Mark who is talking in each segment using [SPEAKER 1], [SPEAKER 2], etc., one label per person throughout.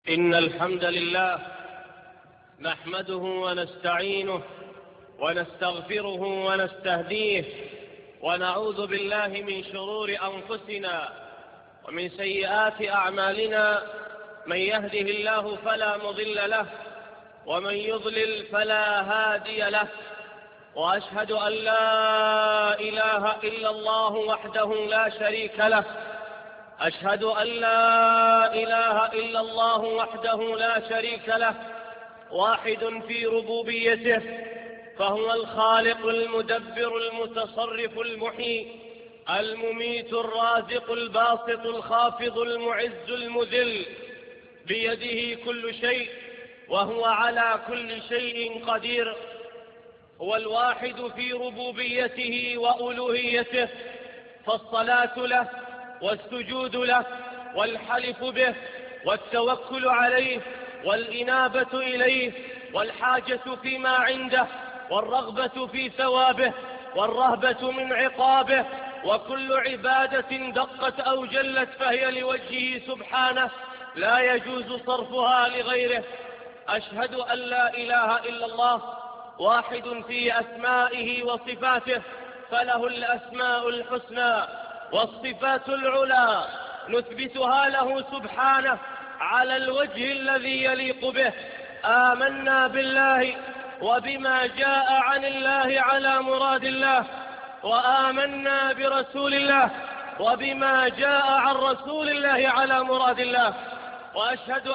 [SPEAKER 1] إن الحمد لله نحمده ونستعينه ونستغفره ونستهديه ونعوذ بالله من شرور أنفسنا ومن سيئات أعمالنا. من يهده الله فلا مضل له ومن يضلل فلا هادي له، وأشهد أن لا إله إلا الله وحده لا شريك له. أشهد أن لا إله إلا الله وحده لا شريك له، واحد في ربوبيته، فهو الخالق المدبر المتصرف المحيي المميت الرازق الباسط الخافض المعز المذل، بيده كل شيء وهو على كل شيء قدير. هو الواحد في ربوبيته وألوهيته، فالصلاة له والسجود له والحلف به والتوكل عليه والإنابة إليه والحاجة فيما عنده والرغبة في ثوابه والرهبة من عقابه، وكل عبادة دقت أو جلت فهي لوجهه سبحانه لا يجوز صرفها لغيره. أشهد أن لا إله إلا الله واحد في أسمائه وصفاته، فله الأسماء الحسنى والصفات العلى نثبتها له سبحانه على الوجه الذي يليق به. آمنا بالله وبما جاء عن الله على مراد الله، وآمنا برسول الله وبما جاء عن رسول الله على مراد الله، وأشهد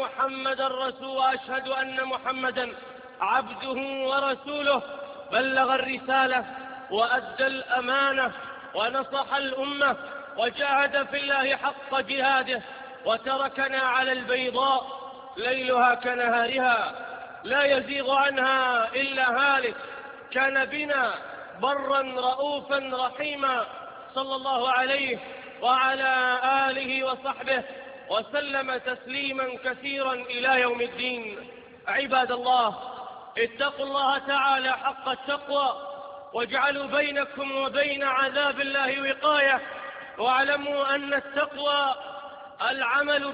[SPEAKER 1] أن محمدا عبده ورسوله، بلغ الرسالة وأدى الأمانة ونصح الأمة وجاهد في الله حق جهاده، وتركنا على البيضاء ليلها كنهارها لا يزيغ عنها إلا هالك. كان بنا برا رؤوفا رحيما، صلى الله عليه وعلى آله وصحبه وسلم تسليما كثيرا إلى يوم الدين. عباد الله، اتقوا الله تعالى حق التقوى، واجعلوا بينكم وبين عذاب الله وقاية، واعلموا أن التقوى العمل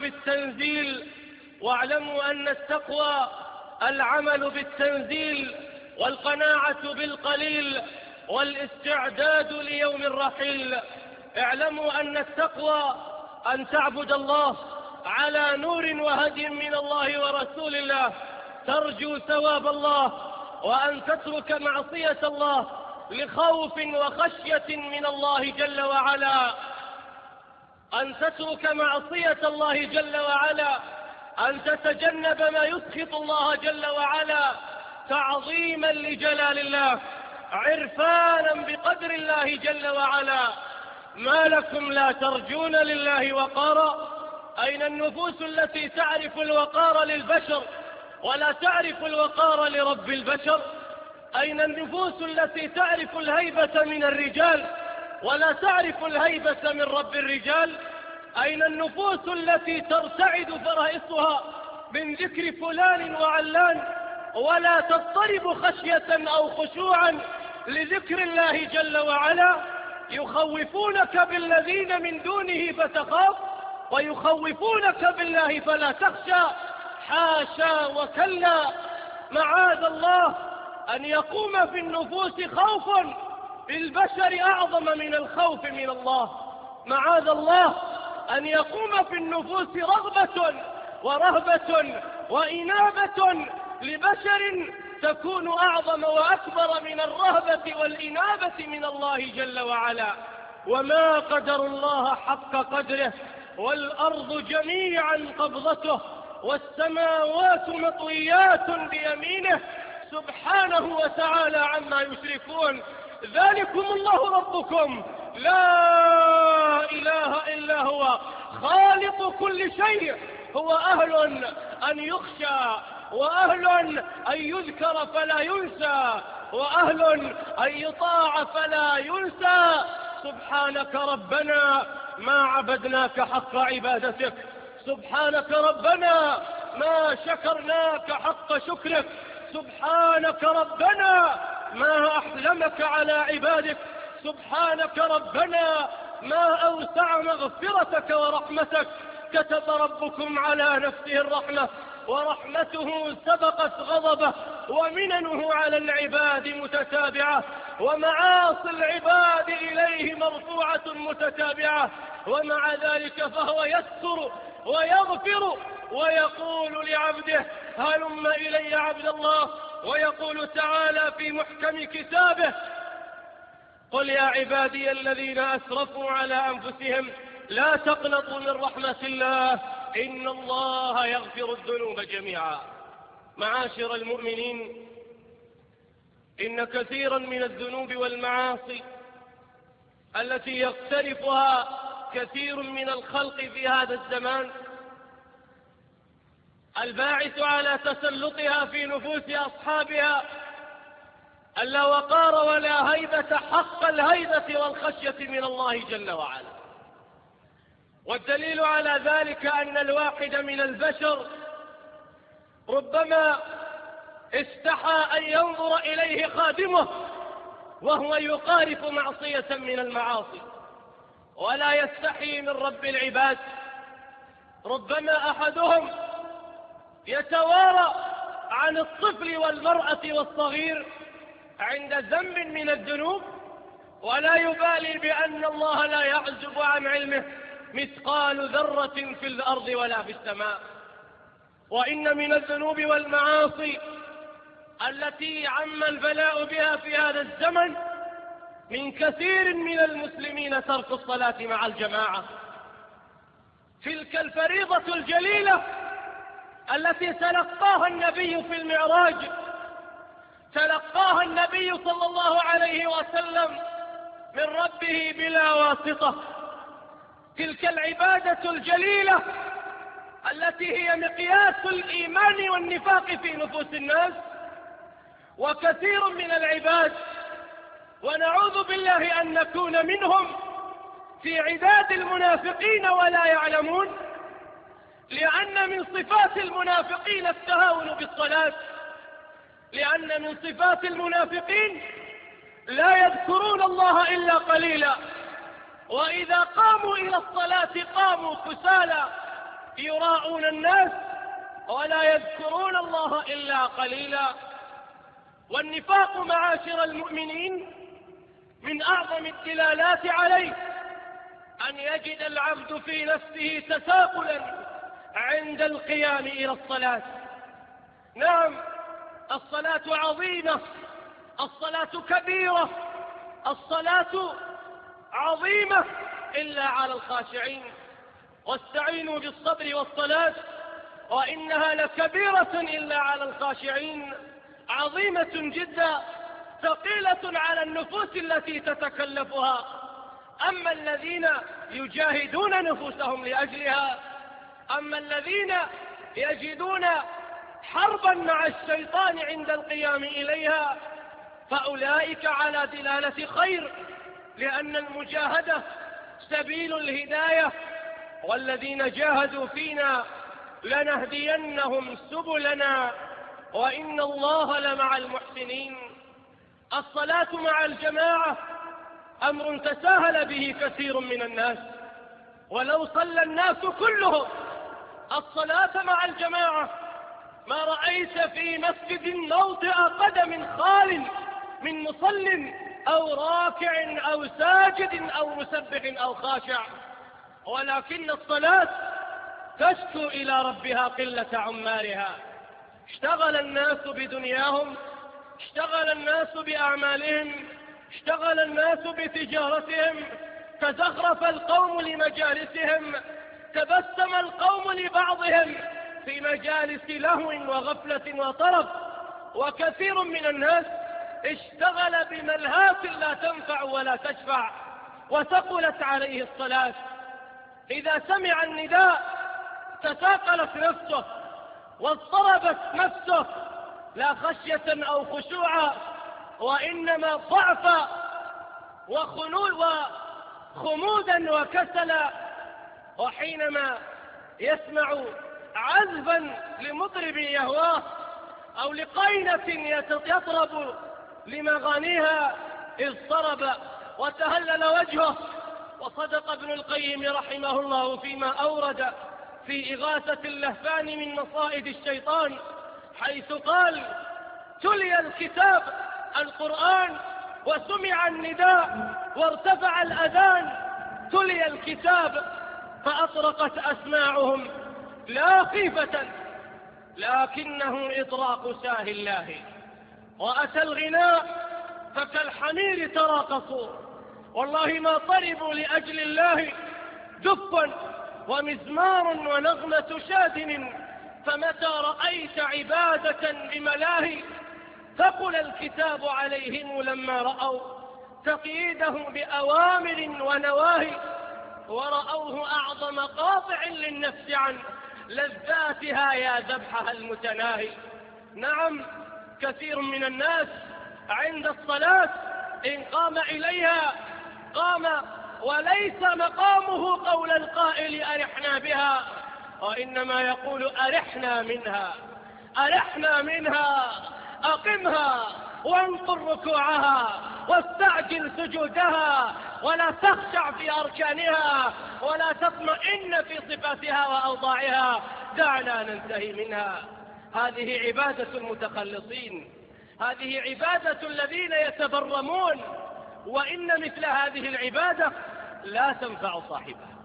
[SPEAKER 1] بالتنزيل والقناعة بالقليل والاستعداد ليوم الرحيل. اعلموا أن التقوى أن تعبد الله على نور وهدي من الله ورسول الله، ترجو ثواب الله، وأن تترك معصية الله لخوف وخشية من الله جل وعلا، أن تتجنب ما يسخط الله جل وعلا تعظيما لجلال الله، عرفانا بقدر الله جل وعلا. ما لكم لا ترجون لله وقارا؟ أين النفوس التي تعرف الوقار للبشر ولا تعرف الوقار لرب البشر؟ أين النفوس التي تعرف الهيبة من الرجال ولا تعرف الهيبة من رب الرجال؟ أين النفوس التي ترتعد فرائصها من ذكر فلان وعلان ولا تضطرب خشية أو خشوعا لذكر الله جل وعلا؟ يخوفونك بالذين من دونه فتخاف، ويخوفونك بالله فلا تخشى. حاشا وكلا، معاذ الله أن يقوم في النفوس خوف بالبشر أعظم من الخوف من الله. معاذ الله أن يقوم في النفوس رغبة ورهبة وإنابة لبشر تكون أعظم وأكبر من الرهبة والإنابة من الله جل وعلا. وما قدر الله حق قدره، والأرض جميعا قبضته والسماوات مطويات بيمينه، سبحانه وتعالى عما يشركون. ذلكم الله ربكم لا إله إلا هو، خالق كل شيء، هو أهل أن يخشى، وأهل أن يذكر فلا ينسى، وأهل أن يطاع فلا ينسى. سبحانك ربنا ما عبدناك حق عبادتك، سبحانك ربنا ما شكرناك حق شكرك، سبحانك ربنا ما أحلمك على عبادك، سبحانك ربنا ما أوسع مغفرتك ورحمتك، كتب ربكم على نفسه الرحمة ورحمته سبقت غضبه، ومننه على العباد متتابعة، ومعاصي العباد إليه مرفوعة متتابعة، ومع ذلك فهو يستر ويغفر ويقول لعبده هلم إلي عبد الله. ويقول تعالى في محكم كتابه قل يا عبادي الذين أسرفوا على أنفسهم لا تقنطوا من رحمة الله إن الله يغفر الذنوب جميعا. معاشر المؤمنين، إن كثيرا من الذنوب والمعاصي التي يقترفها كثير من الخلق في هذا الزمان الباعث على تسلطها في نفوس أصحابها ألا وقار ولا هيبة حق الهيبة والخشية من الله جل وعلا. والدليل على ذلك أن الواحد من البشر ربما استحى أن ينظر إليه خادمه وهو يقارف معصية من المعاصي، ولا يستحي من رب العباد. ربما أحدهم يتوارى عن الطفل والمرأة والصغير عند ذنب من الذنوب، ولا يبالي بأن الله لا يعزب عن علمه مثقال ذرة في الأرض ولا في السماء. وإن من الذنوب والمعاصي التي عم البلاء بها في هذا الزمن من كثير من المسلمين ترك الصلاة مع الجماعة. تلك الفريضة الجليلة التي تلقاها النبي في المعراج، تلقاها النبي صلى الله عليه وسلم من ربه بلا واسطة. تلك العبادة الجليلة التي هي مقياس الإيمان والنفاق في نفوس الناس، وكثير من العباد ونعوذ بالله أن نكون منهم في عداد المنافقين ولا يعلمون، لأن من صفات المنافقين التهاون بالصلاة، لأن من صفات المنافقين لا يذكرون الله إلا قليلا، وإذا قاموا إلى الصلاة قاموا كسالى يراءون الناس ولا يذكرون الله إلا قليلا. والنفاق معاشر المؤمنين من أعظم الدلالات عليه أن يجد العبد في نفسه تثاقلا عند القيام إلى الصلاة. نعم، الصلاة عظيمة، الصلاة كبيرة، الصلاة عظيمة إلا على الخاشعين. واستعينوا بالصبر والصلاة وإنها لكبيرة إلا على الخاشعين، عظيمة جدا، ثقيلة على النفوس التي تتكلفها. أما الذين يجاهدون نفوسهم لأجلها، أما الذين يجدون حربا مع الشيطان عند القيام إليها، فأولئك على دلالة خير، لأن المجاهدة سبيل الهداية. والذين جاهدوا فينا لنهدينهم سبلنا وإن الله لمع المحسنين. الصلاة مع الجماعة أمر تساهل به كثير من الناس، ولو صلى الناس كلهم الصلاة مع الجماعة ما رأيت في مسجد موطئ قدم خال من مصل أو راكع أو ساجد أو مسبح أو خاشع. ولكن الصلاة تشكو إلى ربها قلة عمالها. اشتغل الناس بدنياهم، اشتغل الناس بأعمالهم، اشتغل الناس بتجارتهم، تزخرف القوم لمجالسهم، تبسم القوم لبعضهم في مجالس لهو وغفلة وطرف. وكثير من الناس اشتغل بملهات لا تنفع ولا تشفع، وثقلت عليه الصلاة. إذا سمع النداء تثاقلت نفسه واضطربت نفسه، لا خشية أو خشوعا، وإنما ضعفا وخمودا وكسلا. وحينما يسمع عزفا لمطرب يهواه أو لقينة يطرب لمغانيها اضطرب وتهلل وجهه. وصدق ابن القيم رحمه الله فيما أورد في إغاثة اللهفان من مصائد الشيطان، حيث قال: تلي الكتاب القرآن وسمع النداء وارتفع الأذان، تلي الكتاب فأطرقت أسماعهم لا خيفة لكنه إطراق ساه الله، وأتى الغناء فكالحمير تراقصوا، والله ما طربوا لأجل الله دف ومزمار ونغمة شادن، فمتى رأيت عبادة بملاهي ثقل الكتاب عليهم لما رأوا تقييده بأوامر ونواهي، ورأوه أعظم قاطع للنفس عن لذاتها يا ذبحها المتناهي. نعم، كثير من الناس عند الصلاة إن قام إليها قام وليس مقامه قول القائل أرحنا بها، وإنما يقول أرحنا منها، أرحنا منها، أقمها وانقر ركوعها واستعجل سجودها، ولا تخشع في أركانها ولا تطمئن في صفاتها وأوضاعها، دعنا ننتهي منها. هذه عبادة المتخلصين، هذه عبادة الذين يتبرمون، وإن مثل هذه العبادة لا تنفع صاحبها.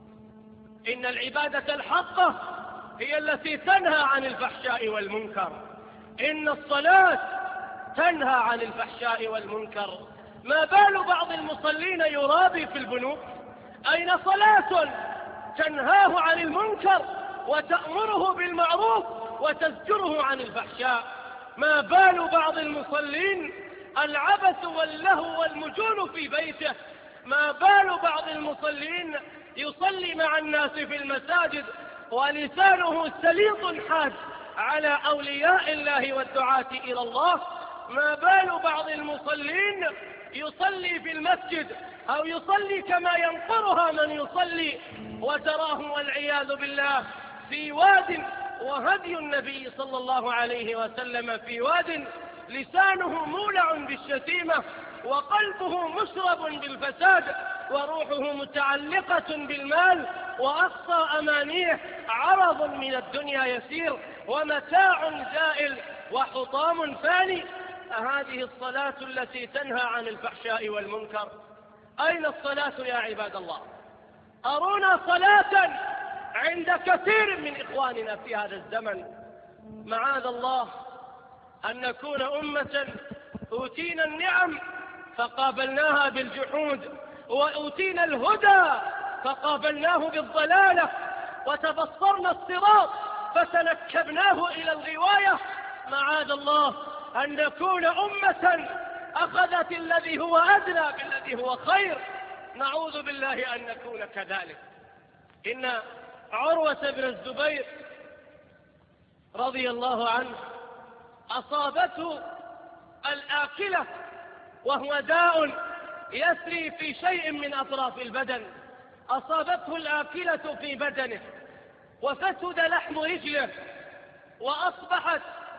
[SPEAKER 1] إن العبادة الحقة هي التي تنهى عن الفحشاء والمنكر، إن الصلاة تنهى عن الفحشاء والمنكر. ما بال بعض المصلين يرابي في البنوك؟ أين صلاة تنهاه عن المنكر وتأمره بالمعروف وتزجره عن الفحشاء؟ ما بال بعض المصلين العبث واللهو والمجون في بيته؟ ما بال بعض المصلين يصلي مع الناس في المساجد ولسانه سليط حاد على أولياء الله والدعاة إلى الله؟ ما بال بعض المصلين يصلي في المسجد أو يصلي كما ينقرها من يصلي، وتراه والعياذ بالله في واد، وهدي النبي صلى الله عليه وسلم في واد لسانه مولع بالشتيمة وقلبه مشرب بالفساد وروحه متعلقة بالمال، وأقصى أمانيه عرض من الدنيا يسير ومتاع زائل وحطام فاني. هذه الصلاة التي تنهى عن الفحشاء والمنكر؟ أين الصلاة يا عباد الله؟ أرونا صلاة عند كثير من إخواننا في هذا الزمن. معاذ الله أن نكون أمة أوتينا النعم فقابلناها بالجحود، وأوتينا الهدى فقابلناه بالضلالة، وتبصرنا الصراط فتنكبناه إلى الغواية. معاذ الله أن نكون أمة أخذت الذي هو أدنى بالذي هو خير. نعوذ بالله أن نكون كذلك. إن عروة بن الزبير رضي الله عنه أصابته الآكلة، وهو داء يسري في شيء من أطراف البدن. أصابته الآكلة في بدنه وفسد لحم رجله، وأصبحت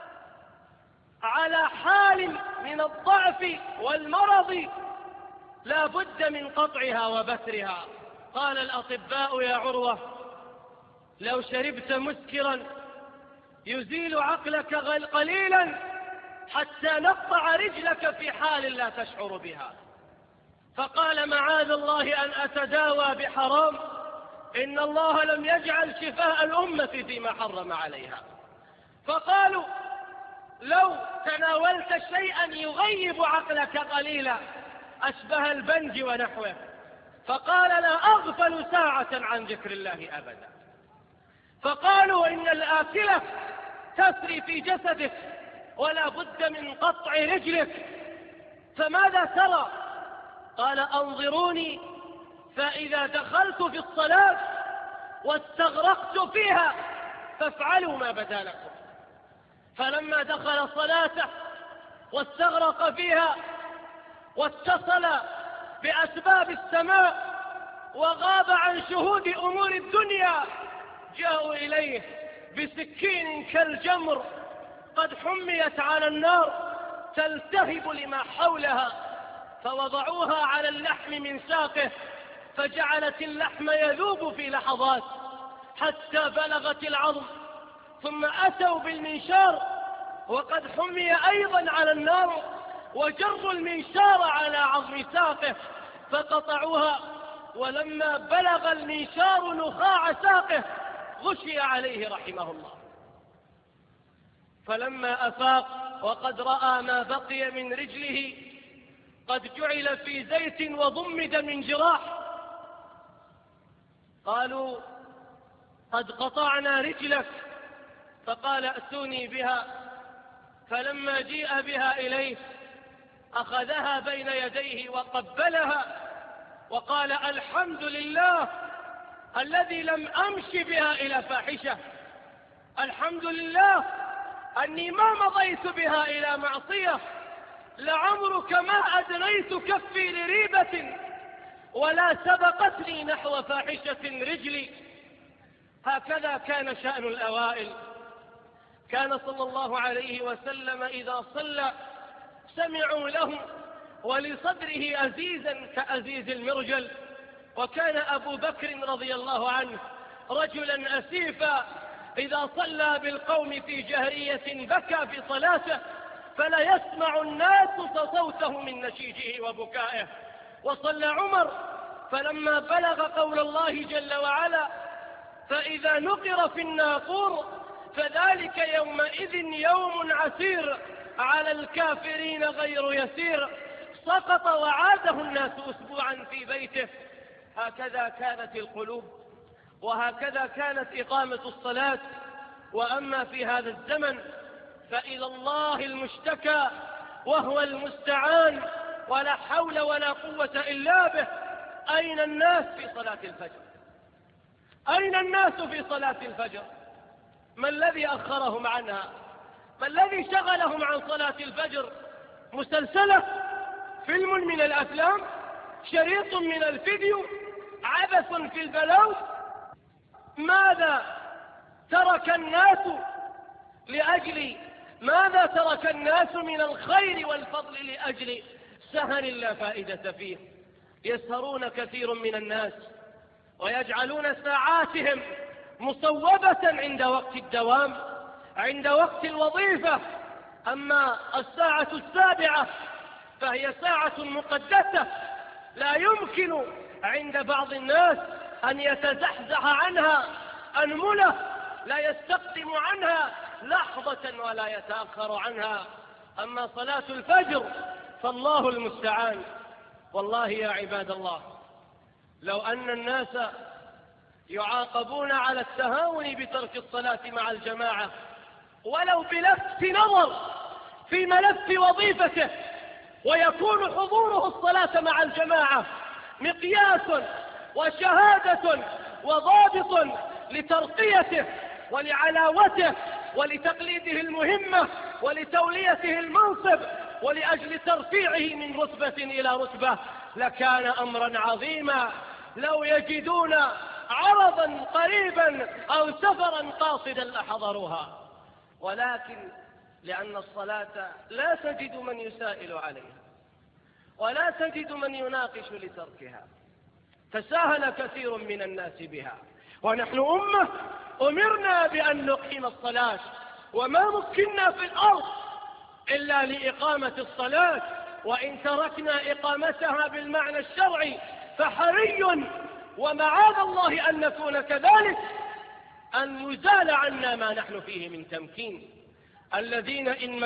[SPEAKER 1] على حال من الضعف والمرض لا بد من قطعها وبترها. قال الأطباء: يا عروة، لو شربت مسكرا يزيل عقلك قليلا حتى نقطع رجلك في حال لا تشعر بها. فقال: معاذ الله أن أتداوى بحرام، إن الله لم يجعل شفاء الأمة فيما حرم عليها. فقالوا: لو تناولت شيئا يغيب عقلك قليلا أشبه البنج ونحوه. فقال: لا أغفل ساعة عن ذكر الله أبدا. فقالوا: إن الآكلة تسري في جسدك ولا بد من قطع رجلك، فماذا ترى؟ قال: أنظروني فإذا دخلت في الصلاة واستغرقت فيها فافعلوا ما بدا لكم. فلما دخل صلاته واستغرق فيها واتصل بأسباب السماء وغاب عن شهود أمور الدنيا، جاءوا إليه بسكين كالجمر قد حميت على النار تلتهب لما حولها، فوضعوها على اللحم من ساقه، فجعلت اللحم يذوب في لحظات، حتى بلغت العظم، ثم أتوا بالمنشار وقد حمي أيضا على النار، وجروا المنشار على عظم ساقه فقطعوها، ولما بلغ المنشار نخاع ساقه غشي عليه رحمه الله. فلما أفاق وقد رأى ما بقي من رجله قد جعل في زيت وضمد من جراح، قالوا قد قطعنا رجلك، فقال ائتوني بها. فلما جيء بها إليه أخذها بين يديه وقبلها وقال الحمد لله الذي لم أمش بها إلى فاحشة، الحمد لله أني ما مضيت بها إلى معصية، لعمرك ما أدنيت كفي لريبة ولا سبقتني نحو فاحشة رجلي. هكذا كان شأن الأوائل. كان صلى الله عليه وسلم إذا صلى سمعوا له ولصدره أزيزا كأزيز المرجل. وكان أبو بكر رضي الله عنه رجلا أسيفا، إذا صلى بالقوم في جهرية بكى في صلاته فلا يسمع الناس صوته من نشيجه وبكائه. وصلى عمر فلما بلغ قول الله جل وعلا فإذا نقر في الناقور فذلك يومئذ يوم عسير على الكافرين غير يسير، سقط وعاده الناس أسبوعا في بيته. هكذا كانت القلوب وهكذا كانت إقامة الصلاة. وأما في هذا الزمن فإلى الله المشتكى وهو المستعان، ولا حول ولا قوة إلا به. أين الناس في صلاة الفجر؟ أين الناس في صلاة الفجر؟ ما الذي أخرهم عنها؟ ما الذي شغلهم عن صلاة الفجر؟ مسلسلة؟ فيلم من الأفلام؟ شريط من الفيديو؟ عبث في البلوت؟ ماذا ترك الناس لأجل ماذا ترك الناس من الخير والفضل لأجل سهر لا فائدة فيه؟ يسهرون كثير من الناس ويجعلون ساعاتهم مصوبة عند وقت الدوام، عند وقت الوظيفة. أما الساعة 7 فهي ساعة مقدسة لا يمكن عند بعض الناس أن يتزحزح عنها أنملة، لا يستقدم عنها لحظة ولا يتأخر عنها. أما صلاة الفجر فالله المستعان. والله يا عباد الله، لو أن الناس يعاقبون على التهاون بترك الصلاة مع الجماعة ولو بلفت نظر في ملف وظيفته، ويكون حضوره الصلاة مع الجماعة مقياس وشهادة وضابط لترقيته ولعلاوته ولتقليده المهمة ولتوليته المنصب ولأجل ترفيعه من رتبة إلى رتبة، لكان أمرا عظيما لو يجدون عرضا قريبا أو سفرا قاصدا لحضروها. ولكن لأن الصلاة لا تجد من يسائل عليها ولا تجد من يناقش لتركها، تساهل كثير من الناس بها. ونحن أمة أمرنا بأن نقيم الصلاة، وما مكنا في الأرض إلا لإقامة الصلاة، وإن تركنا إقامتها بالمعنى الشرعي فحري ومعاذ الله أن نكون كذلك أن يزال عنا ما نحن فيه من تمكين. الذين إن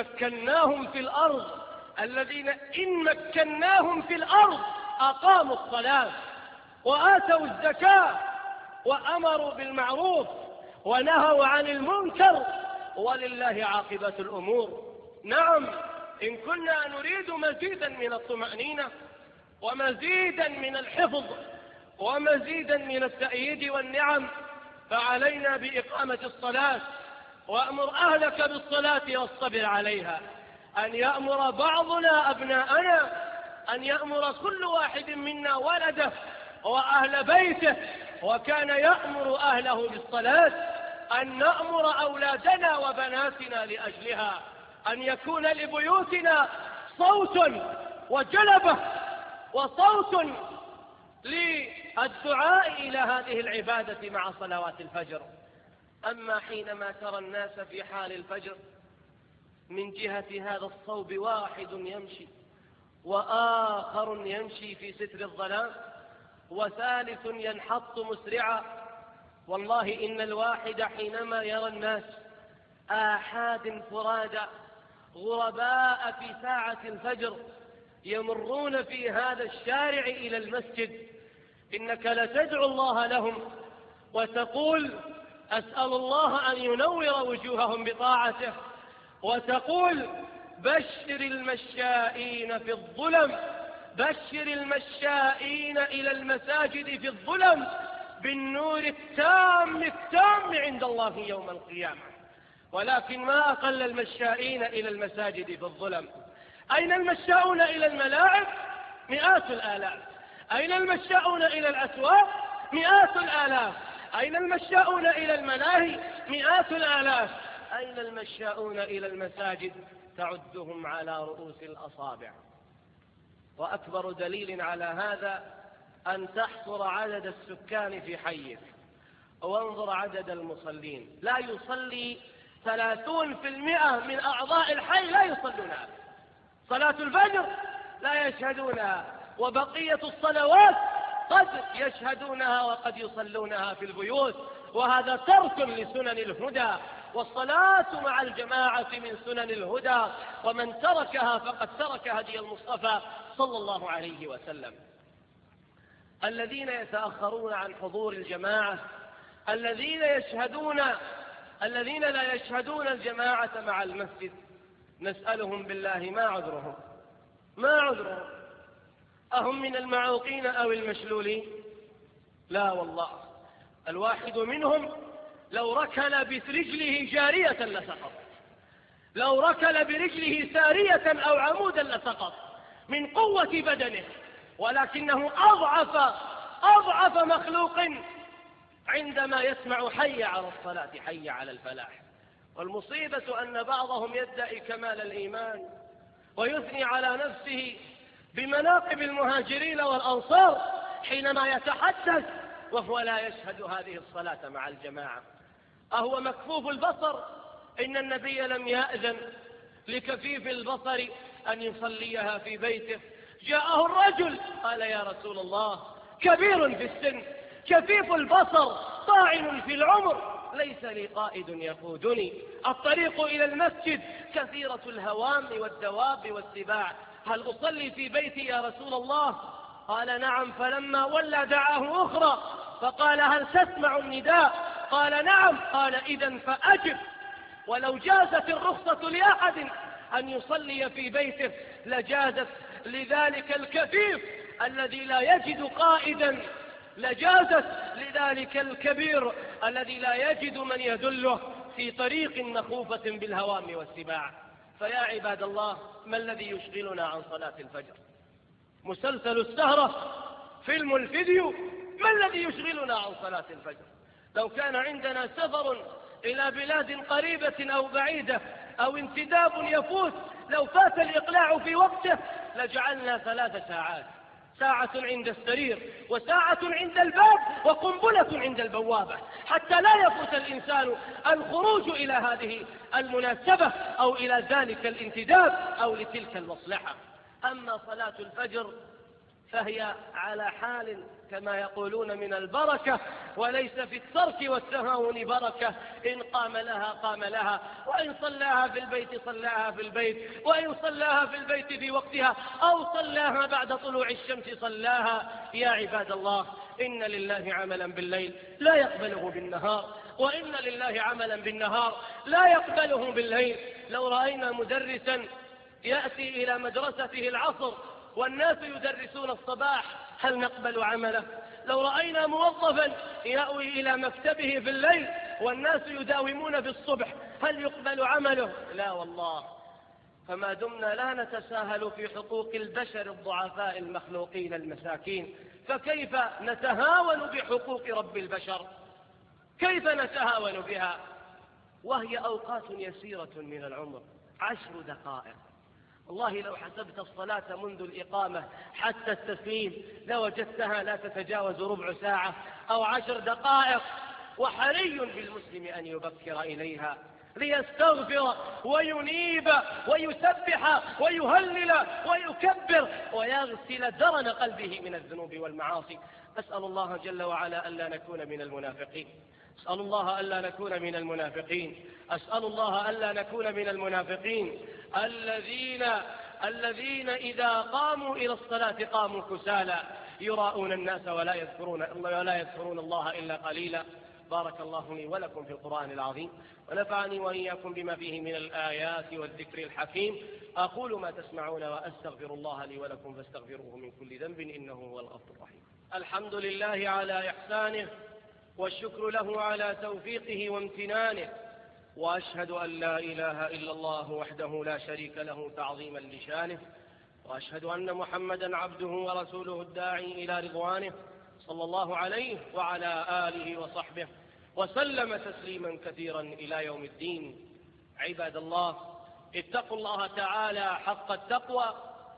[SPEAKER 1] مكناهم في الأرض أقاموا الصلاة وآتوا الزكاة وأمروا بالمعروف ونهوا عن المنكر ولله عاقبة الأمور. نعم، إن كنا نريد مزيدا من الطمأنينة ومزيدا من الحفظ ومزيدا من التأييد والنعم فعلينا بإقامة الصلاة. وأمر أهلك بالصلاة واصطبر عليها. أن يأمر بعضنا أبناءنا، أن يأمر كل واحد منا ولده وأهل بيته، وكان يأمر أهله بالصلاة، أن نأمر أولادنا وبناتنا لأجلها، أن يكون لبيوتنا صوت وجلبة وصوت الدعاء إلى هذه العبادة مع صلوات الفجر. أما حينما ترى الناس في حال الفجر من جهة هذا الصوب واحد يمشي وآخر يمشي في ستر الظلام وثالث ينحط مسرعا، والله إن الواحد حينما يرى الناس آحاد فرادى غرباء في ساعة الفجر يمرون في هذا الشارع إلى المسجد، إنك لتدعو الله لهم وتقول أسأل الله أن ينور وجوههم بطاعته، وتقول بشر المشائين في الظلم، بشر المشائين إلى المساجد في الظلم بالنور التام عند الله يوم القيامة. ولكن ما أقل المشائين إلى المساجد في الظلم. أين المشاؤون إلى الملاعب؟ مئات الآلاف. أين المشاؤون إلى الأسواق؟ مئات الآلاف. أين المشاؤون إلى الملاهي؟ مئات الآلاف. أين المشاؤون إلى المساجد؟ تعدهم على رؤوس الأصابع. وأكبر دليل على هذا أن تحصر عدد السكان في حيك وانظر عدد المصلين. لا يصلي 30% من أعضاء الحي لا يصلونها، صلاة الفجر لا يشهدونها، وبقية الصلوات قد يشهدونها وقد يصلونها في البيوت، وهذا ترك لسنن الهدى، والصلاة مع الجماعة من سنن الهدى، ومن تركها فقد ترك هدي المصطفى صلى الله عليه وسلم. الذين يتأخرون عن حضور الجماعة، الذين لا يشهدون الجماعة مع المسجد، نسألهم بالله ما عذرهم؟ ما عذرهم؟ أهم من المعوقين أو المشلولين؟ لا والله، الواحد منهم لو ركل برجله جارية لسقط، لو ركل برجله سارية أو عمودا لسقط من قوة بدنه، ولكنه أضعف مخلوق عندما يسمع حي على الصلاة حي على الفلاح. والمصيبة أن بعضهم يدعي كمال الإيمان ويثني على نفسه بمناقب المهاجرين والأنصار حينما يتحدث وهو لا يشهد هذه الصلاة مع الجماعة. أهو مكفوف البصر؟ إن النبي لم يأذن لكفيف البصر أن يصليها في بيته. جاءه الرجل قال يا رسول الله كبير في السن كفيف البصر طاعن في العمر، ليس لي قائد يقودني، الطريق إلى المسجد كثيرة الهوام والدواب والسباع، هل أصلي في بيتي يا رسول الله؟ قال نعم. فلما ولى دعاه أخرى فقال هل تسمع النداء؟ قال نعم. قال إذن فأجب. ولو جازت الرخصة لأحد أن يصلي في بيته لجازت لذلك الكفيف الذي لا يجد قائدا، لجازت لذلك الكبير الذي لا يجد من يدله في طريق مخوفة بالهوام والسباع. فيا عباد الله، ما الذي يشغلنا عن صلاة الفجر؟ مسلسل السهرة؟ فيلم الفيديو؟ ما الذي يشغلنا عن صلاة الفجر؟ لو كان عندنا سفر إلى بلاد قريبة أو بعيدة أو انتداب يفوت، لو فات الإقلاع في وقته لجعلنا 3 ساعات، ساعة عند السرير وساعة عند الباب وقنبلة عند البوابة، حتى لا يفوت الإنسان الخروج إلى هذه المناسبة أو إلى ذلك الانتداب أو لتلك المصلحة. أما صلاة الفجر فهي على حال كما يقولون من البركة، وليس في الترك والتهاون بركة. إن قام لها قام لها، وإن صلاها في البيت صلاها في البيت، وإن صلاها في البيت في وقتها أو صلاها بعد طلوع الشمس صلاها. يا عباد الله، إن لله عملا بالليل لا يقبله بالنهار، وإن لله عملا بالنهار لا يقبله بالليل. لو رأينا مدرسا يأتي إلى مدرسته العصر والناس يدرسون الصباح هل نقبل عمله؟ لو رأينا موظفا يأوي إلى مكتبه في الليل والناس يداومون في الصبح هل يقبل عمله؟ لا والله. فما دمنا لا نتساهل في حقوق البشر الضعفاء المخلوقين المساكين، فكيف نتهاون بحقوق رب البشر؟ كيف نتهاون بها وهي أوقات يسيرة من العمر، 10 دقائق، والله لو حسبت الصلاة منذ الإقامة حتى التسليم لوجدتها لا تتجاوز ربع ساعة أو 10 دقائق، وحري بالمسلم أن يبكر إليها ليستغفر وينيب ويسبح ويهلل ويكبر ويغسل درن قلبه من الذنوب والمعاصي. أسأل الله جل وعلا ألا نكون من المنافقين، أسأل الله ألا نكون من المنافقين، أسأل الله ألا نكون من المنافقين الذين إذا قاموا إلى الصلاة قاموا كسالى يراءون الناس ولا يذكرون الله إلا قليلا. بارك الله لي ولكم في القرآن العظيم، ونفعني وإياكم بما فيه من الآيات والذكر الحكيم. أقول ما تسمعون وأستغفر الله لي ولكم فاستغفروه من كل ذنب إنه هو الغفور الرحيم. الحمد لله على إحسانه، والشكر له على توفيقه وامتنانه، وأشهد أن لا إله إلا الله وحده لا شريك له تعظيما لشانه، وأشهد أن محمدا عبده ورسوله الداعي إلى رضوانه صلى الله عليه وعلى آله وصحبه وسلم تسليما كثيرا إلى يوم الدين. عباد الله، اتقوا الله تعالى حق التقوى،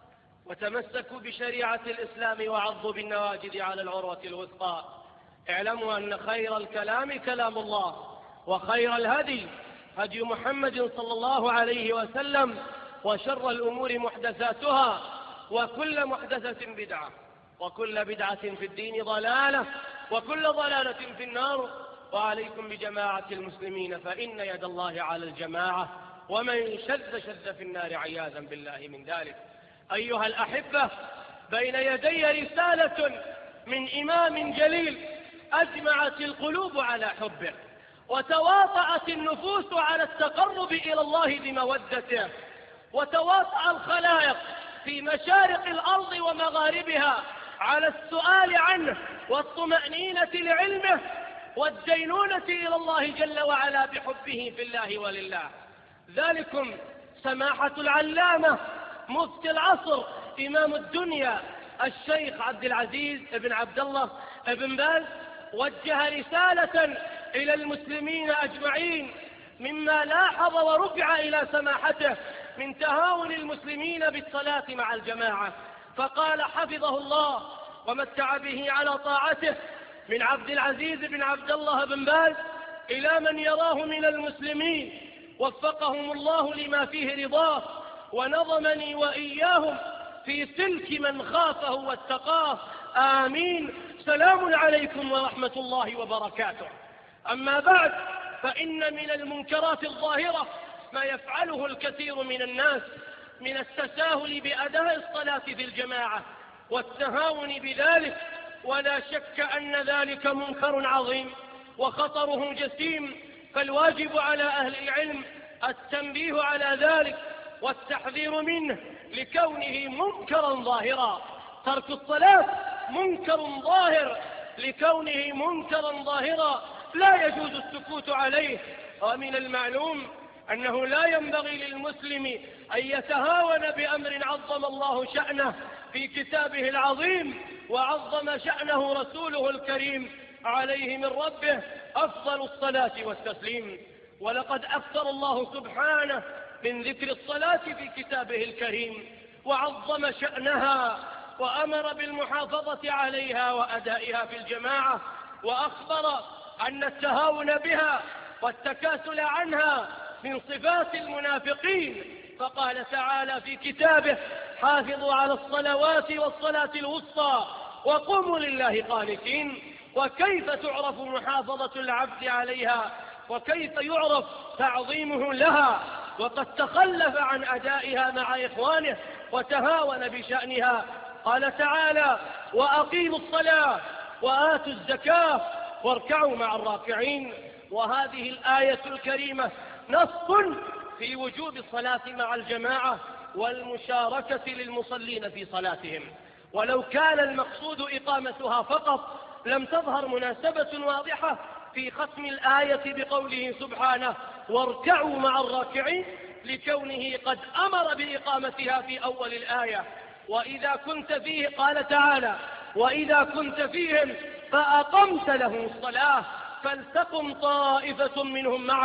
[SPEAKER 1] وتمسكوا بشريعة الإسلام وعضوا بالنواجذ على العروة الوثقى. اعلموا أن خير الكلام كلام الله، وخير الهدي هدي محمد صلى الله عليه وسلم، وشر الأمور محدثاتها، وكل محدثة بدعة، وكل بدعة في الدين ضلالة، وكل ضلالة في النار. وعليكم بجماعة المسلمين فإن يد الله على الجماعة، ومن شذ في النار عياذا بالله من ذلك. أيها الأحبة، بين يدي رسالة من إمام جليل أجمعت القلوب على حبه، وتواطأت النفوس على التقرب إلى الله بمودته، وتواطأ الخلائق في مشارق الأرض ومغاربها على السؤال عنه والطمأنينة لعلمه والدينونة إلى الله جل وعلا بحبه في الله ولله. ذلكم سماحة العلامة مفتي العصر إمام الدنيا الشيخ عبد العزيز بن عبد الله بن باز وجه رسالة إلى المسلمين أجمعين مما لاحظ ورفع إلى سماحته من تهاون المسلمين بالصلاة مع الجماعة، فقال حفظه الله ومتع به على طاعته: من عبد العزيز بن عبد الله بن باز إلى من يراه من المسلمين، وفقهم الله لما فيه رضاه، ونظمني وإياهم في سلك من خافه واتقاه، آمين. سلام عليكم ورحمة الله وبركاته. أما بعد، فإن من المنكرات الظاهرة ما يفعله الكثير من الناس من التساهل بأداء الصلاة في الجماعة والتهاون بذلك، ولا شك أن ذلك منكر عظيم وخطره جسيم، فالواجب على أهل العلم التنبيه على ذلك والتحذير منه لكونه منكرا ظاهرا. ترك الصلاة منكر ظاهر، لكونه منكرا ظاهرا لا يجوز السكوت عليه. ومن المعلوم أنه لا ينبغي للمسلم أن يتهاون بأمر عظم الله شأنه في كتابه العظيم، وعظم شأنه رسوله الكريم عليه من ربه أفضل الصلاة والتسليم. ولقد أكثر الله سبحانه من ذكر الصلاة في كتابه الكريم، وعظم شأنها، وأمر بالمحافظة عليها وأدائها في الجماعة، وأخبر أن التهاون بها والتكاسل عنها من صفات المنافقين، فقال تعالى في كتابه: حافظوا على الصلوات والصلاة الوسطى وقوموا لله قانتين. وكيف تعرف محافظة العبد عليها، وكيف يعرف تعظيمه لها وقد تخلف عن أدائها مع إخوانه وتهاون بشأنها؟ قال تعالى: وأقيموا الصلاة وآتوا الزكاة واركعوا مع الراكعين. وهذه الآية الكريمة نص في وجوب الصلاة مع الجماعة والمشاركة للمصلين في صلاتهم، ولو كان المقصود إقامتها فقط لم تظهر مناسبة واضحة في ختم الآية بقوله سبحانه: واركعوا مع الراكعين، لكونه قد أمر بإقامتها في أول الآية. وإذا كنت فيه، قال تعالى: وإذا كنت فيهم فأقمت لهم الصلاة فلتقم طائفة منهم معك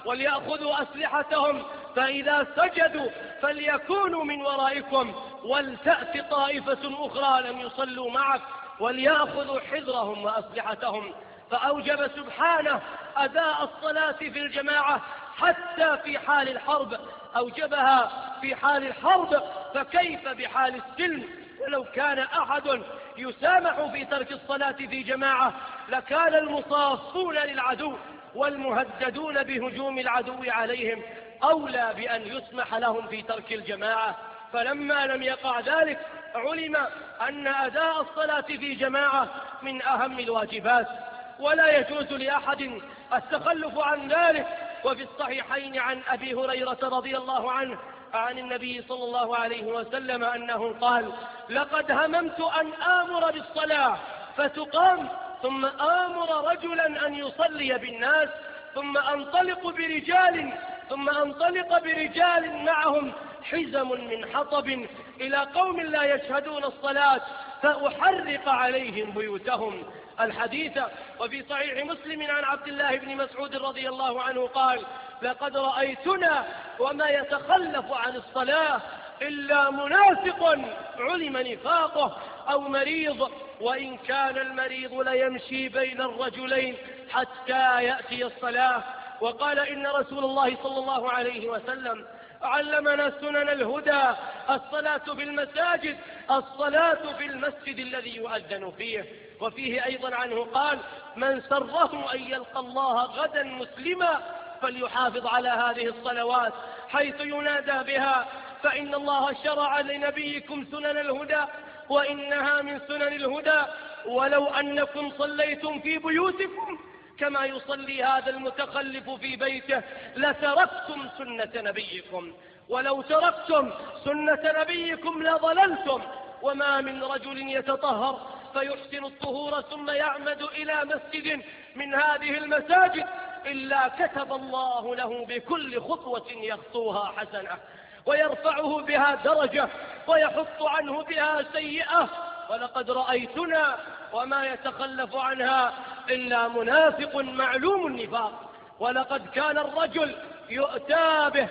[SPEAKER 1] وليأخذوا أسلحتهم، فإذا سجدوا فليكونوا من ورائكم، ولتأت طائفة أخرى لم يصلوا معك وليأخذوا حذرهم وأسلحتهم. فأوجب سبحانه أداء الصلاة في الجماعة حتى في حال الحرب، أوجبها في حال الحرب، فكيف بحال السلم؟ ولو كان أحد يسامح في ترك الصلاة في جماعة لكان المصافون للعدو والمهددون بهجوم العدو عليهم أولى بأن يسمح لهم في ترك الجماعة. فلما لم يقع ذلك علم أن أداء الصلاة في جماعة من أهم الواجبات، ولا يجوز لأحد التخلف عن ذلك. وفي الصحيحين عن أبي هريرة رضي الله عنه عن النبي صلى الله عليه وسلم أنه قال: لقد هممت أن آمر بالصلاة فتقام، ثم آمر رجلا أن يصلي بالناس، ثم أنطلق برجال معهم حزم من حطب إلى قوم لا يشهدون الصلاة فأحرق عليهم بيوتهم. الحديث. وفي صحيح مسلم عن عبد الله بن مسعود رضي الله عنه قال: لقد رأيتنا وما يتخلف عن الصلاة إلا منافق علم نفاقه أو مريض، وإن كان المريض ليمشي بين الرجلين حتى يأتي الصلاة. وقال: إن رسول الله صلى الله عليه وسلم علمنا سنن الهدى: الصلاة في المساجد، الصلاة في المسجد الذي يؤذن فيه. وفيه أيضا عنه قال: من سره أن يلقى الله غدا مسلما فليحافظ على هذه الصلوات حيث ينادى بها، فإن الله شرع لنبيكم سنن الهدى وإنها من سنن الهدى، ولو أنكم صليتم في بيوتكم كما يصلي هذا المتخلف في بيته لتركتم سنة نبيكم، ولو تركتم سنة نبيكم لضللتم. وما من رجل يتطهر فيحسن الطهور ثم يعمد إلى مسجد من هذه المساجد إلا كتب الله له بكل خطوة يخطوها حسنة، ويرفعه بها درجة، ويحط عنه بها سيئة. ولقد رأيتنا وما يتخلف عنها إلا منافق معلوم النفاق. ولقد كان الرجل يؤتى به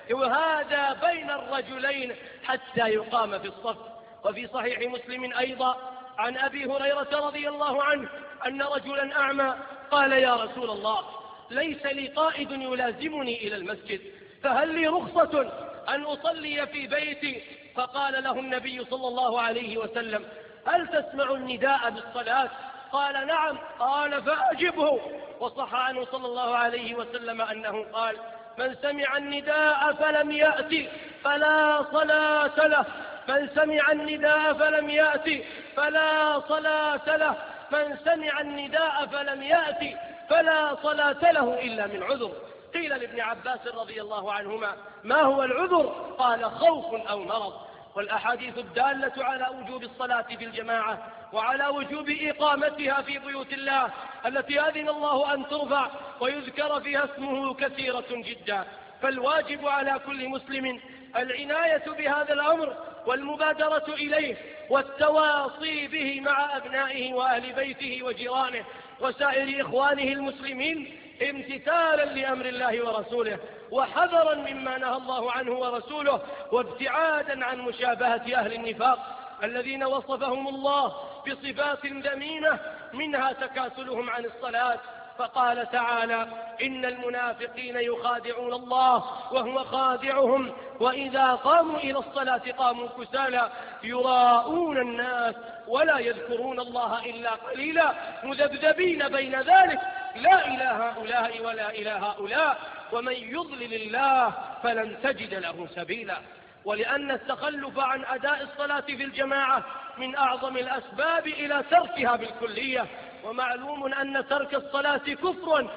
[SPEAKER 1] يهادى بين الرجلين حتى يقام في الصف. وفي صحيح مسلم أيضا عن أبي هريرة رضي الله عنه أن رجلا أعمى قال: يا رسول الله، ليس لي قائد يلازمني إلى المسجد، فهل لي رخصة أن أصلي في بيتي؟ فقال له النبي صلى الله عليه وسلم: هل تسمع النداء بالصلاة؟ قال: نعم. قال: فأجبه. وصح عنه صلى الله عليه وسلم أنه قال: من سمع النداء فلم يأتي فلا صلاة له، من سمع النداء فلم يأتي فلا صلاة له، من سمع النداء فلم يأتي فلا صلاة له إلا من عذر. قيل لابن عباس رضي الله عنهما: ما هو العذر؟ قال: خوف أو مرض. والأحاديث الدالة على وجوب الصلاة في الجماعة وعلى وجوب إقامتها في بيوت الله التي أذن الله أن ترفع ويذكر فيها اسمه كثيرة جدا. فالواجب على كل مسلم العناية بهذا الأمر والمبادرة إليه والتواصي به مع أبنائه وأهل بيته وجيرانه وسائر إخوانه المسلمين، امتثالا لأمر الله ورسوله، وحذرا مما نهى الله عنه ورسوله، وابتعادا عن مشابهة أهل النفاق الذين وصفهم الله بصفات ذميمة منها تكاسلهم عن الصلاة. فقال تعالى: إن المنافقين يخادعون الله وهو خادعهم وإذا قاموا إلى الصلاة قاموا كسالى يراءون الناس ولا يذكرون الله إلا قليلا مذبذبين بين ذلك لا إلى هؤلاء ولا إلى هؤلاء ومن يضلل الله فلن تجد له سبيلا. ولأن التخلف عن أداء الصلاة في الجماعة من أعظم الأسباب إلى تركها بالكلية، ومعلوم أن ترك الصلاة كفر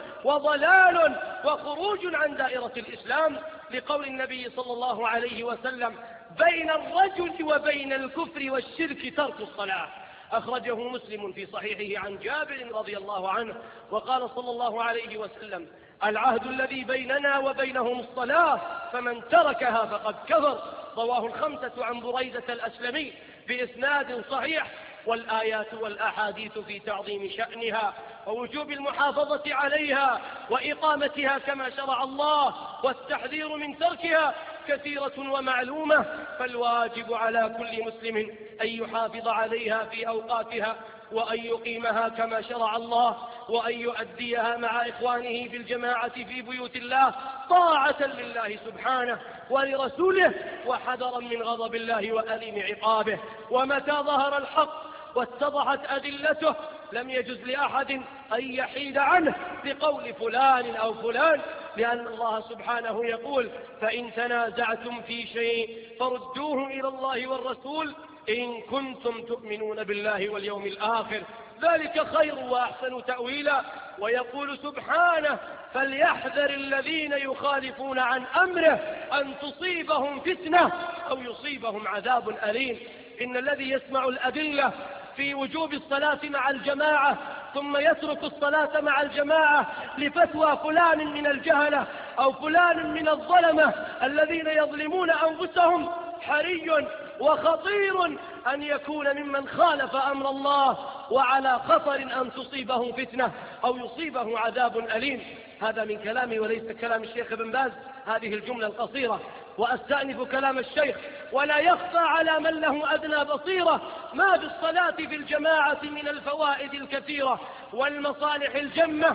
[SPEAKER 1] وضلال وخروج عن دائرة الإسلام، لقول النبي صلى الله عليه وسلم: بين الرجل وبين الكفر والشرك ترك الصلاة. أخرجه مسلم في صحيحه عن جابر رضي الله عنه، وقال صلى الله عليه وسلم: العهد الذي بيننا وبينهم الصلاة فمن تركها فقد كفر. رواه الخمسة عن بريدة الأسلمي بإسناد صحيح. والآيات والأحاديث في تعظيم شأنها ووجوب المحافظة عليها وإقامتها كما شرع الله، والتحذير من تركها كثيرة ومعلومة، فالواجب على كل مسلم أن يحافظ عليها في أوقاتها، وأن يقيمها كما شرع الله، وأن يؤديها مع إخوانه في الجماعة في بيوت الله طاعة لله سبحانه ولرسوله، وحذرا من غضب الله وأليم عقابه. ومتى ظهر الحق واتضحت أدلته لم يجز لأحد أن يحيد عنه لقول فلان أو فلان، لأن الله سبحانه يقول: فإن تنازعتم في شيء فردوه إلى الله والرسول إن كنتم تؤمنون بالله واليوم الآخر، ذلك خير وأحسن تأويلا. ويقول سبحانه: فليحذر الذين يخالفون عن أمره أن تصيبهم فتنة أو يصيبهم عذاب أليم. إن الذي يسمع الأدلة في وجوب الصلاة مع الجماعة ثم يترك الصلاة مع الجماعة لفتوى فلان من الجهلة أو فلان من الظلمة الذين يظلمون أنفسهم، حري وخطير أن يكون ممن خالف أمر الله، وعلى خطر أن تصيبه فتنة أو يصيبه عذاب أليم. هذا من كلامي وليس كلام الشيخ ابن باز، هذه الجملة القصيرة، وأستأنف كلام الشيخ: ولا يخفى على من له أدنى بصيرة ما بالصلاة في الجماعة من الفوائد الكثيرة والمصالح الجمة،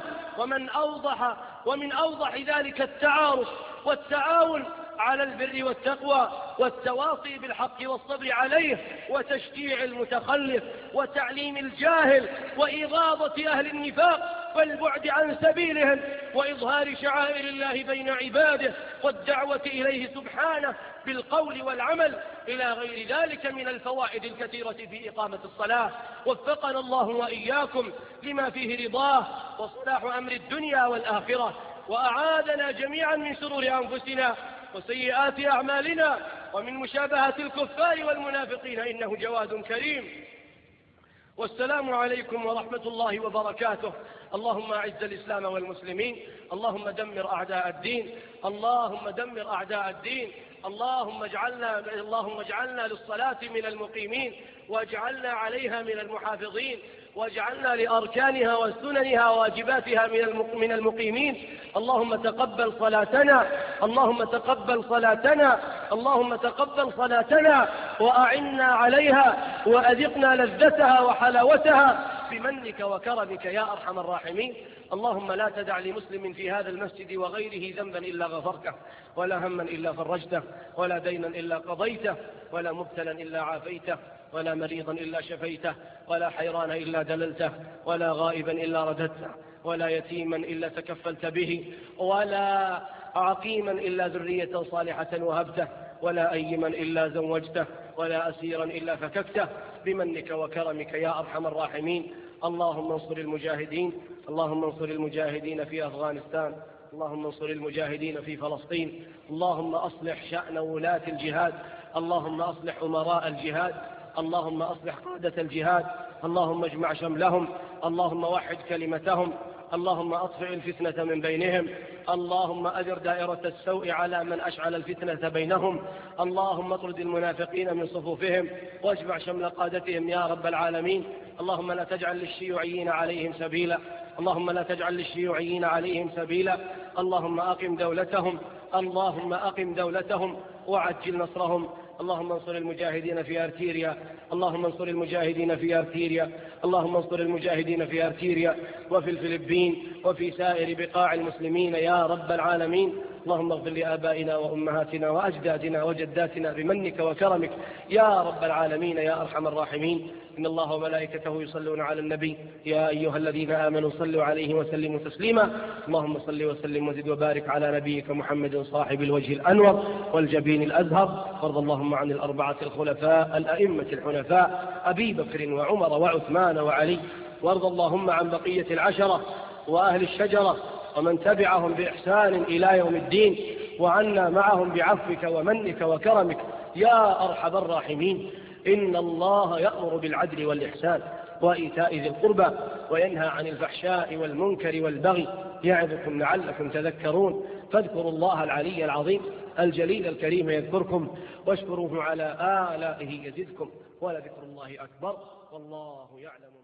[SPEAKER 1] ومن أوضح ذلك التعارف والتعاون على البر والتقوى والتواصي بالحق والصبر عليه، وتشجيع المتخلف وتعليم الجاهل وإغاظة أهل النفاق والبعد عن سبيلهم، وإظهار شعائر الله بين عباده والدعوة إليه سبحانه بالقول والعمل، إلى غير ذلك من الفوائد الكثيرة في إقامة الصلاة. وفقنا الله وإياكم لما فيه رضاه وصلاح أمر الدنيا والآخرة، وأعاذنا جميعا من شرور أنفسنا وسيئات أعمالنا ومن مشابهة الكفار والمنافقين، إنه جواد كريم. والسلام عليكم ورحمة الله وبركاته. اللهم أعز الإسلام والمسلمين، اللهم دمر أعداء الدين، اللهم دمر أعداء الدين، اللهم اجعلنا للصلاة من المقيمين، واجعلنا عليها من المحافظين، واجعلنا لأركانها وسننها وواجباتها من المقيمين. اللهم تقبل صلاتنا، اللهم تقبل صلاتنا، اللهم تقبل صلاتنا، وأعنا عليها وأذقنا لذتها وحلاوتها بمنك وكرمك يا أرحم الراحمين. اللهم لا تدع لمسلم في هذا المسجد وغيره ذنبا إلا غفرته، ولا هما إلا فرجته، ولا دينا إلا قضيته، ولا مبتلا إلا عافيته، ولا مريضا إلا شفيته، ولا حيران إلا دللته، ولا غائبا إلا رددته، ولا يتيما إلا تكفلت به، ولا عقيما إلا ذرية صالحة وهبته، ولا أيما إلا زوجته، ولا أسيرا إلا فككته بمنك وكرمك يا أرحم الراحمين. اللهم انصر المجاهدين، اللهم انصر المجاهدين في أفغانستان، اللهم انصر المجاهدين في فلسطين، اللهم أصلح شأن ولاة الجهاد، اللهم أصلح أمراء الجهاد، اللهم أصلح قادة الجهاد، اللهم اجمع شملهم، اللهم وحد كلمتهم، اللهم أطفئ الفتنة من بينهم، اللهم أدر دائرة السوء على من أشعل الفتنة بينهم، اللهم اطرد المنافقين من صفوفهم واجمع شمل قادتهم يا رب العالمين. اللهم لا تجعل للشيوعيين عليهم سبيلا، اللهم لا تجعل للشيوعيين عليهم سبيلا، اللهم أقم دولتهم، اللهم أقم دولتهم وعجل نصرهم. اللهم انصر المجاهدين في أرتيريا، اللهم انصر المجاهدين في أرتيريا، اللهم انصر المجاهدين في أرتيريا وفي الفلبين وفي سائر بقاع المسلمين يا رب العالمين. اللهم اغفر لآبائنا وأمهاتنا وأجدادنا وجداتنا بمنك وكرمك يا رب العالمين يا أرحم الراحمين. إن الله وملائكته يصلون على النبي يا أيها الذين آمنوا صلوا عليه وسلموا تسليما. اللهم صل وسلم وزد وبارك على نبيك محمد صاحب الوجه الأنور والجبين الأزهر. وارض اللهم عن الأربعة الخلفاء الأئمة الحنفاء أبي بكر وعمر وعثمان وعلي. وارض اللهم عن بقية العشرة وأهل الشجرة ومن تبعهم بإحسان إلى يوم الدين، وعنا معهم بعفوك ومنك وكرمك يا أرحم الراحمين. إن الله يأمر بالعدل والإحسان وإيتاء ذي القربى وينهى عن الفحشاء والمنكر والبغي يعظكم لعلكم تذكرون. فاذكروا الله العلي العظيم الجليل الكريم يذكركم، واشكروه على آلائه يزدكم، ولذكر الله أكبر والله يعلم